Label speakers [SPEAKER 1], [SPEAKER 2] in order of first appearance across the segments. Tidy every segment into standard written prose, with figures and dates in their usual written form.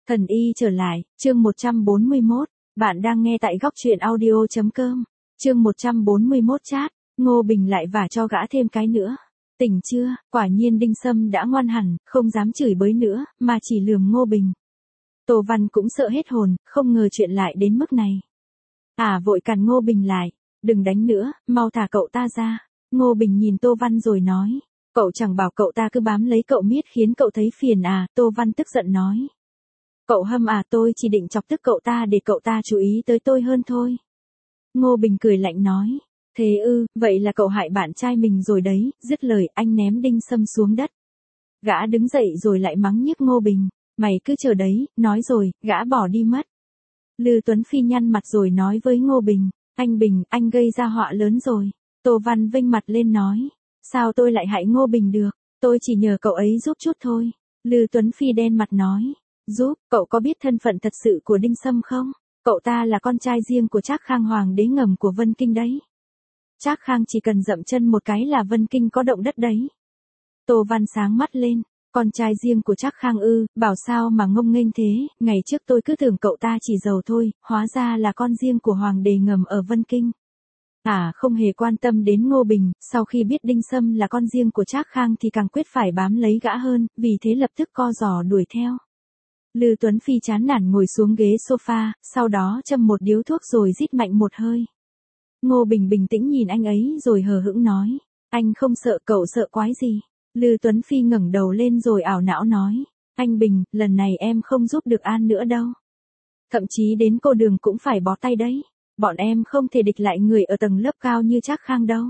[SPEAKER 1] Thần y trở lại, chương 141, bạn đang nghe tại góc truyện audio.com, chương 141 chat, Ngô Bình lại vả cho gã thêm cái nữa. Tỉnh chưa, quả nhiên Đinh Sâm đã ngoan hẳn, không dám chửi bới nữa, mà chỉ lườm Ngô Bình. Tô Văn cũng sợ hết hồn, không ngờ chuyện lại đến mức này. Vội cản Ngô Bình lại, đừng đánh nữa, mau thả cậu ta ra. Ngô Bình nhìn Tô Văn rồi nói, cậu chẳng bảo cậu ta cứ bám lấy cậu miết khiến cậu thấy phiền à, Tô Văn tức giận nói. Cậu hâm tôi chỉ định chọc tức cậu ta để cậu ta chú ý tới tôi hơn thôi. Ngô Bình cười lạnh nói, thế vậy là cậu hại bạn trai mình rồi đấy, dứt lời anh ném Đinh Sâm xuống đất. Gã đứng dậy rồi lại mắng nhiếc Ngô Bình, mày cứ chờ đấy, nói rồi, gã bỏ đi mất. Lư Tuấn Phi nhăn mặt rồi nói với Ngô Bình, anh Bình, anh gây ra họa lớn rồi. Tô Văn vênh mặt lên nói, sao tôi lại hại Ngô Bình được, tôi chỉ nhờ cậu ấy giúp chút thôi. Lư Tuấn Phi đen mặt nói, giúp, cậu có biết thân phận thật sự của Đinh Sâm không? Cậu ta là con trai riêng của Trác Khang hoàng đế ngầm của Vân Kinh đấy. Trác Khang chỉ cần dậm chân một cái là Vân Kinh có động đất đấy. Tô Văn sáng mắt lên, con trai riêng của Trác Khang bảo sao mà ngông nghênh thế, ngày trước tôi cứ tưởng cậu ta chỉ giàu thôi, hóa ra là con riêng của hoàng đế ngầm ở Vân Kinh. Không hề quan tâm đến Ngô Bình, sau khi biết Đinh Sâm là con riêng của Trác Khang thì càng quyết phải bám lấy gã hơn, vì thế lập tức co giò đuổi theo. Lư Tuấn Phi chán nản ngồi xuống ghế sofa, sau đó châm một điếu thuốc rồi rít mạnh một hơi. Ngô Bình bình tĩnh nhìn anh ấy rồi hờ hững nói, anh không sợ, cậu sợ quái gì? Lư Tuấn Phi ngẩng đầu lên rồi ảo não nói, anh Bình, lần này em không giúp được An nữa đâu. Thậm chí đến cô Đường cũng phải bó tay đấy. Bọn em không thể địch lại người ở tầng lớp cao như Trác Khang đâu.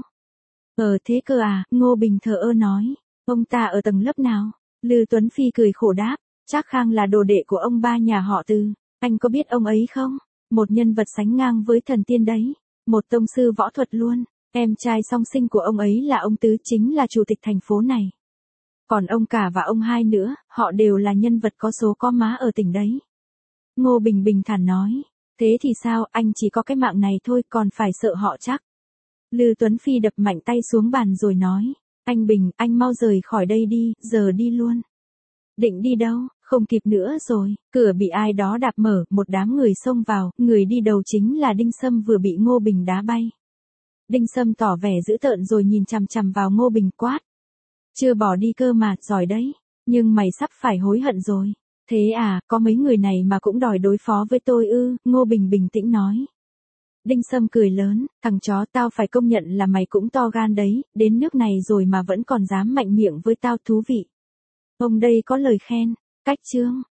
[SPEAKER 1] Thế cơ à, Ngô Bình thờ ơ nói, ông ta ở tầng lớp nào? Lư Tuấn Phi cười khổ đáp, Trác Khang là đồ đệ của ông ba nhà họ Từ, anh có biết ông ấy không? Một nhân vật sánh ngang với thần tiên đấy, một tông sư võ thuật luôn, em trai song sinh của ông ấy là ông Tứ, chính là chủ tịch thành phố này. Còn ông Cả và ông Hai nữa, họ đều là nhân vật có số có má ở tỉnh đấy. Ngô Bình bình thản nói, thế thì sao, anh chỉ có cái mạng này thôi còn phải sợ họ chắc. Lư Tuấn Phi đập mạnh tay xuống bàn rồi nói, anh Bình, anh mau rời khỏi đây đi, giờ đi luôn. Định đi đâu, không kịp nữa rồi, cửa bị ai đó đạp mở, một đám người xông vào, người đi đầu chính là Đinh Sâm vừa bị Ngô Bình đá bay. Đinh Sâm tỏ vẻ dữ tợn rồi nhìn chằm chằm vào Ngô Bình quát. Chưa bỏ đi cơ mà, giỏi đấy, nhưng mày sắp phải hối hận rồi. Thế có mấy người này mà cũng đòi đối phó với tôi Ngô Bình bình tĩnh nói. Đinh Sâm cười lớn, thằng chó, tao phải công nhận là mày cũng to gan đấy, đến nước này rồi mà vẫn còn dám mạnh miệng với tao, thú vị. Ông đây có lời khen, cách chương.